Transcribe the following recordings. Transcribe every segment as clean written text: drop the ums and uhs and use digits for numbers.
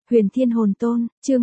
Huyền Thiên Hồn Tôn, chương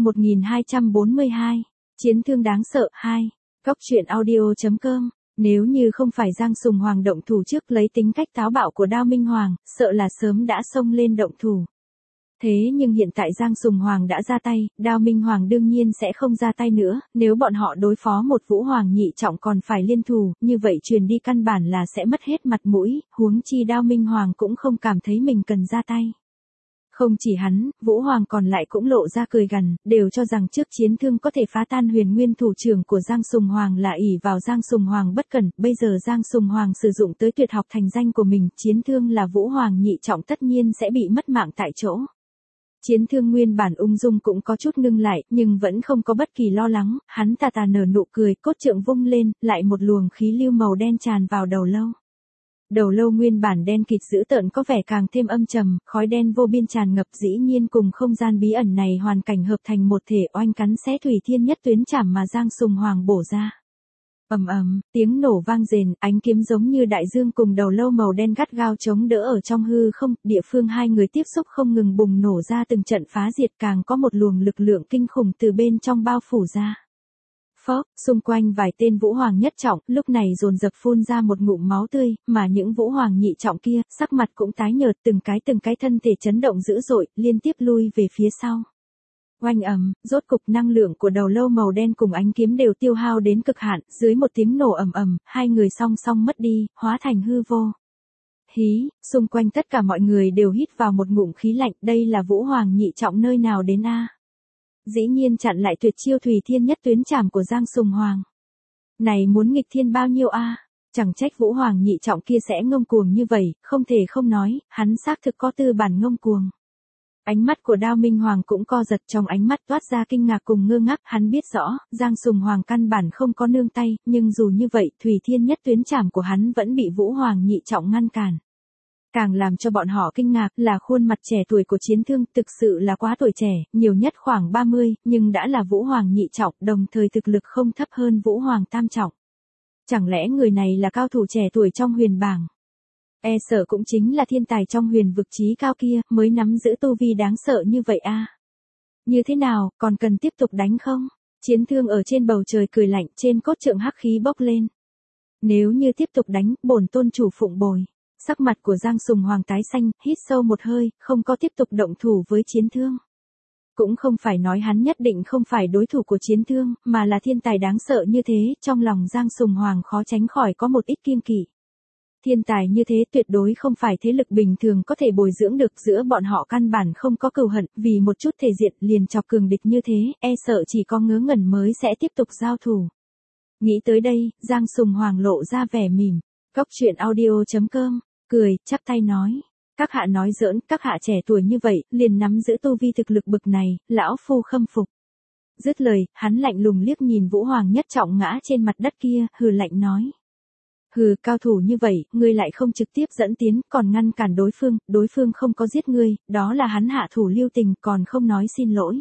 1242. Chiến thương đáng sợ 2. Góc truyện audio.com. Nếu như không phải Giang Sùng Hoàng động thủ trước lấy tính cách táo bạo của Đao Minh Hoàng, sợ là sớm đã xông lên động thủ. Thế nhưng hiện tại Giang Sùng Hoàng đã ra tay, Đao Minh Hoàng đương nhiên sẽ không ra tay nữa, nếu bọn họ đối phó một Vũ Hoàng nhị trọng còn phải liên thủ, như vậy truyền đi căn bản là sẽ mất hết mặt mũi, huống chi Đao Minh Hoàng cũng không cảm thấy mình cần ra tay. Không chỉ hắn, Vũ Hoàng còn lại cũng lộ ra cười gằn, đều cho rằng trước chiến thương có thể phá tan Huyền Nguyên thủ trưởng của Giang Sùng Hoàng là ỷ vào Giang Sùng Hoàng bất cẩn, bây giờ Giang Sùng Hoàng sử dụng tới tuyệt học thành danh của mình, chiến thương là Vũ Hoàng nhị trọng tất nhiên sẽ bị mất mạng tại chỗ. Chiến thương nguyên bản ung dung cũng có chút ngưng lại, nhưng vẫn không có bất kỳ lo lắng, hắn tà tà nở nụ cười, cốt trượng vung lên, lại một luồng khí lưu màu đen tràn vào đầu lâu. Đầu lâu nguyên bản đen kịt dữ tợn có vẻ càng thêm âm trầm, khói đen vô biên tràn ngập dĩ nhiên cùng không gian bí ẩn này hoàn cảnh hợp thành một thể oanh cắn xé thủy thiên nhất tuyến chảm mà Giang Sùng Hoàng bổ ra. Ầm ầm, tiếng nổ vang rền, ánh kiếm giống như đại dương cùng đầu lâu màu đen gắt gao chống đỡ ở trong hư không, địa phương hai người tiếp xúc không ngừng bùng nổ ra từng trận phá diệt, càng có một luồng lực lượng kinh khủng từ bên trong bao phủ ra. Phốc, xung quanh vài tên Vũ Hoàng nhất trọng, lúc này dồn dập phun ra một ngụm máu tươi, mà những Vũ Hoàng nhị trọng kia, sắc mặt cũng tái nhợt, từng cái thân thể chấn động dữ dội, liên tiếp lui về phía sau. Oanh ầm, rốt cục năng lượng của đầu lâu màu đen cùng ánh kiếm đều tiêu hao đến cực hạn, dưới một tiếng nổ ầm ầm, hai người song song mất đi, hóa thành hư vô. Hí, xung quanh tất cả mọi người đều hít vào một ngụm khí lạnh, đây là Vũ Hoàng nhị trọng nơi nào đến a? Dĩ nhiên chặn lại tuyệt chiêu thủy thiên nhất tuyến chảm của Giang Sùng Hoàng. Này muốn nghịch thiên bao nhiêu a? Chẳng trách Vũ Hoàng nhị trọng kia sẽ ngông cuồng như vậy, không thể không nói, hắn xác thực có tư bản ngông cuồng. Ánh mắt của Đao Minh Hoàng cũng co giật, trong ánh mắt toát ra kinh ngạc cùng ngơ ngác, hắn biết rõ, Giang Sùng Hoàng căn bản không có nương tay, nhưng dù như vậy, thủy thiên nhất tuyến chảm của hắn vẫn bị Vũ Hoàng nhị trọng ngăn cản. Càng làm cho bọn họ kinh ngạc là khuôn mặt trẻ tuổi của chiến thương, thực sự là quá tuổi trẻ, nhiều nhất khoảng 30, nhưng đã là Vũ Hoàng nhị trọng, đồng thời thực lực không thấp hơn Vũ Hoàng tam trọng. Chẳng lẽ người này là cao thủ trẻ tuổi trong huyền bảng? E sợ cũng chính là thiên tài trong huyền vực trí cao kia, mới nắm giữ tu vi đáng sợ như vậy a. Như thế nào, còn cần tiếp tục đánh không? Chiến thương ở trên bầu trời cười lạnh, trên cốt trượng hắc khí bốc lên. Nếu như tiếp tục đánh, bổn tôn chủ phụng bồi. Sắc mặt của Giang Sùng Hoàng tái xanh, hít sâu một hơi, không có tiếp tục động thủ với chiến thương. Cũng không phải nói hắn nhất định không phải đối thủ của chiến thương, mà là thiên tài đáng sợ như thế, trong lòng Giang Sùng Hoàng khó tránh khỏi có một ít kiêng kỵ. Thiên tài như thế tuyệt đối không phải thế lực bình thường có thể bồi dưỡng được, giữa bọn họ căn bản không có cừu hận, vì một chút thể diện liền chọc cường địch như thế, e sợ chỉ có ngớ ngẩn mới sẽ tiếp tục giao thủ. Nghĩ tới đây, Giang Sùng Hoàng lộ ra vẻ mỉm. Góc truyện audio.com, cười, chắp tay nói. Các hạ nói giỡn, các hạ trẻ tuổi như vậy, liền nắm giữ tu vi thực lực bực này, lão phu khâm phục. Dứt lời, hắn lạnh lùng liếc nhìn Vũ Hoàng nhất trọng ngã trên mặt đất kia, hừ lạnh nói. Hừ, cao thủ như vậy, ngươi lại không trực tiếp dẫn tiến, còn ngăn cản đối phương không có giết ngươi, đó là hắn hạ thủ lưu tình, còn không nói xin lỗi.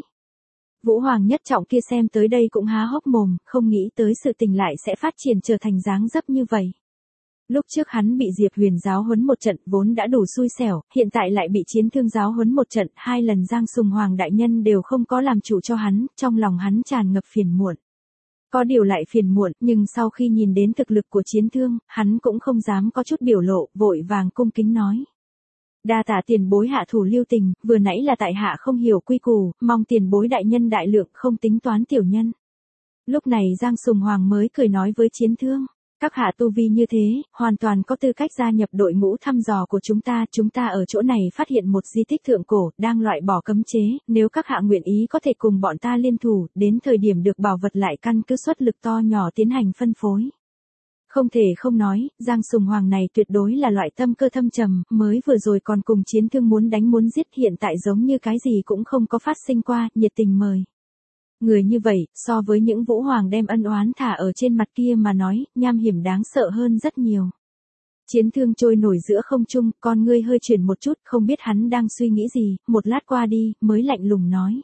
Vũ Hoàng nhất trọng kia xem tới đây cũng há hốc mồm, không nghĩ tới sự tình lại sẽ phát triển trở thành dáng dấp như vậy. Lúc trước hắn bị Diệp Huyền giáo huấn một trận vốn đã đủ xui xẻo, hiện tại lại bị chiến thương giáo huấn một trận, hai lần Giang Sùng Hoàng đại nhân đều không có làm chủ cho hắn, trong lòng hắn tràn ngập phiền muộn. Có điều lại phiền muộn, nhưng sau khi nhìn đến thực lực của chiến thương, hắn cũng không dám có chút biểu lộ, vội vàng cung kính nói. Đa tạ tiền bối hạ thủ lưu tình, vừa nãy là tại hạ không hiểu quy củ, mong tiền bối đại nhân đại lượng không tính toán tiểu nhân. Lúc này Giang Sùng Hoàng mới cười nói với chiến thương. Các hạ tu vi như thế, hoàn toàn có tư cách gia nhập đội ngũ thăm dò của chúng ta ở chỗ này phát hiện một di tích thượng cổ, đang loại bỏ cấm chế, nếu các hạ nguyện ý có thể cùng bọn ta liên thủ, đến thời điểm được bảo vật lại căn cứ suất lực to nhỏ tiến hành phân phối. Không thể không nói, Giang Sùng Hoàng này tuyệt đối là loại tâm cơ thâm trầm, mới vừa rồi còn cùng chiến thương muốn đánh muốn giết, hiện tại giống như cái gì cũng không có phát sinh qua, nhiệt tình mời. Người như vậy, so với những Vũ Hoàng đem ân oán thả ở trên mặt kia mà nói, nham hiểm đáng sợ hơn rất nhiều. Chiến thương trôi nổi giữa không trung, con ngươi hơi chuyển một chút, không biết hắn đang suy nghĩ gì, một lát qua đi, mới lạnh lùng nói.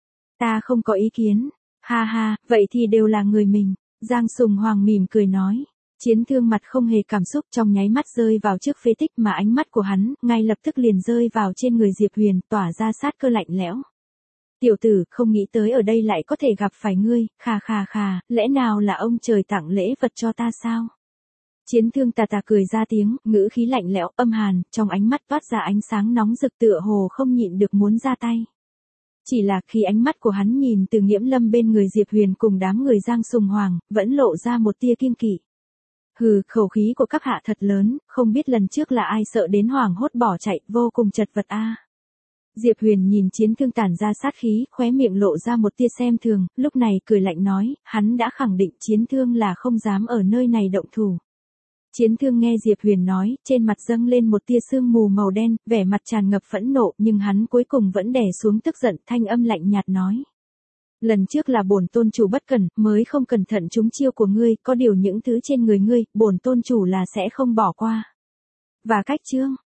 Ta không có ý kiến, ha ha, vậy thì đều là người mình, Giang Sùng Hoàng mỉm cười nói. Chiến thương mặt không hề cảm xúc, trong nháy mắt rơi vào trước phế tích mà ánh mắt của hắn, ngay lập tức liền rơi vào trên người Diệp Huyền, tỏa ra sát cơ lạnh lẽo. Tiểu tử, không nghĩ tới ở đây lại có thể gặp phải ngươi, khà, lẽ nào là ông trời tặng lễ vật cho ta sao? Chiến thương tà cười ra tiếng, ngữ khí lạnh lẽo, âm hàn, trong ánh mắt toát ra ánh sáng nóng rực tựa hồ không nhịn được muốn ra tay. Chỉ là khi ánh mắt của hắn nhìn từ Nghiễm Lâm bên người Diệp Huyền cùng đám người Giang Sùng Hoàng, vẫn lộ ra một tia kiêng kỵ. Hừ, khẩu khí của các hạ thật lớn, không biết lần trước là ai sợ đến hoảng hốt bỏ chạy, vô cùng chật vật a. Diệp Huyền nhìn chiến thương tản ra sát khí, khóe miệng lộ ra một tia xem thường, lúc này cười lạnh nói, hắn đã khẳng định chiến thương là không dám ở nơi này động thủ. Chiến thương nghe Diệp Huyền nói, trên mặt dâng lên một tia sương mù màu đen, vẻ mặt tràn ngập phẫn nộ, nhưng hắn cuối cùng vẫn đè xuống tức giận, thanh âm lạnh nhạt nói. Lần trước là bổn tôn chủ bất cẩn, mới không cẩn thận trúng chiêu của ngươi, có điều những thứ trên người ngươi, bổn tôn chủ là sẽ không bỏ qua. Và cách chương